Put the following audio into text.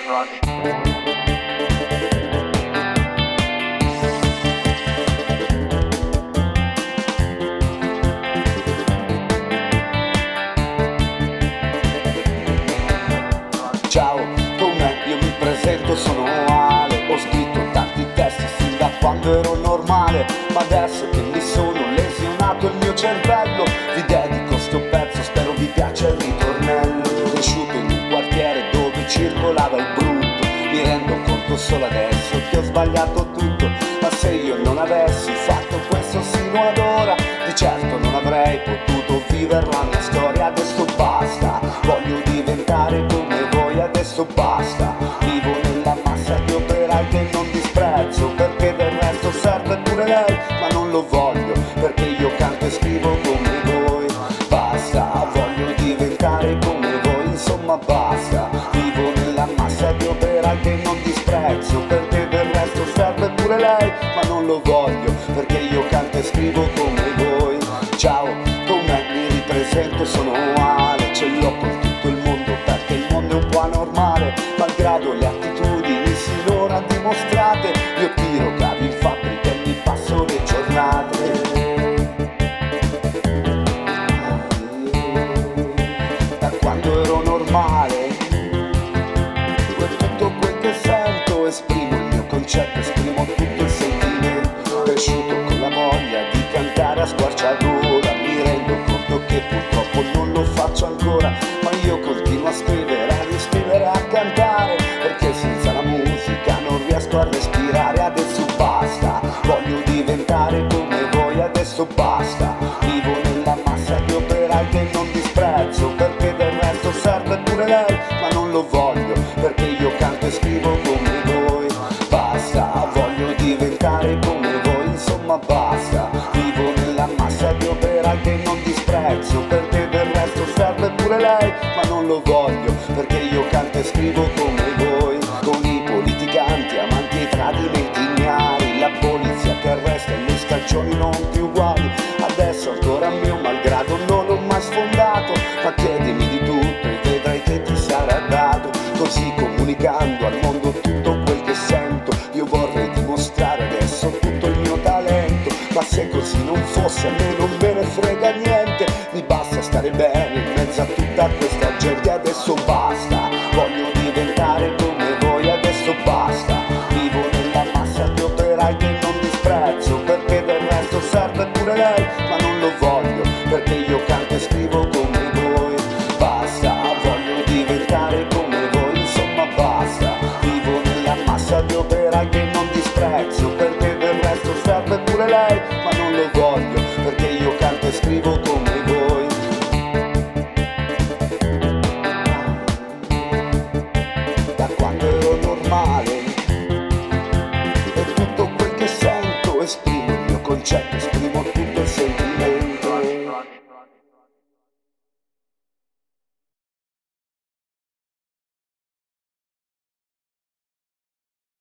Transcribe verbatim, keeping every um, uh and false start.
Ciao, com'è? Io mi presento, sono Ale. Ho scritto tanti testi sin da quando ero normale, ma adesso che mi sono lesionato il mio cervello, vi dedico sto pezzo, spero vi piaccia il ritornello. Cresciuto in un quartiere dove circolava il brutto, mi rendo conto solo adesso che ho sbagliato tutto. Ma se io non avessi fatto questo sino ad ora, di certo non avrei potuto vivere la mia storia. Adesso basta, voglio diventare come voi, adesso basta. Vivo nella massa di operai che non disprezzo, perché del resto serve pure lei, ma non lo voglio, perché io canto e scrivo come voi. Basta, voglio diventare come voi, insomma basta. Vivo nella massa di operai che non disprezzo, perché del resto serve pure lei, ma non lo voglio, perché io canto e scrivo come voi. Ciao, com'è? Mi ripresento, sono Ale, ce l'ho con tutto il mondo, perché il mondo è un po' anormale, malgrado le attitudini sinora dimostrate. Io tiro cavi in fabbrica e mi passo le giornate. Da quando ero normale, per tutto quel che sento esprimo il mio concetto, esprimo tutto il sentimento. Cresciuto con la voglia di cantare a squarciagola, mi rendo conto che purtroppo non lo faccio ancora, ma io continuo a scrivere, a riscrivere, a cantare, perché senza la musica non riesco a respirare. Adesso basta, voglio diventare come voi, adesso basta. Vivo nella massa di operai che non disprezzo, perché del resto serve pure lei, ma non lo voglio, perché io canto e scrivo come voi. Basta, voglio diventare come voi, insomma basta. Vivo nella massa di operai che non disprezzo, perché del resto serve pure lei, ma non lo voglio, perché io canto e scrivo come voi. Con i politicanti, amanti e tradimenti ignari, la polizia che arresta e le stagioni non più uguali. Adesso ancora a mio malgrado non l'ho mai sfondato, ma chiedimi di tutto e vedrai che ti sarà dato. Così comunicando al mondo tutto quel che sento, io vorrei dimostrare adesso tutto il mio talento. Ma se così non fosse, a me non me ne frega niente, mi basta stare bene in mezzo a tutta questa gente. Adesso basta, voglio diventare come voi, adesso basta. Vivo nella massa di operai che non disprezzo, perché del resto serve pure lei, ma non lo voglio, perché io canto e scrivo come voi. Basta, voglio diventare come voi, insomma basta. Vivo nella massa di operai che non disprezzo, perché del resto serve pure lei, ma non lo voglio, perché io canto e scrivo come voi. Da quando ero normale,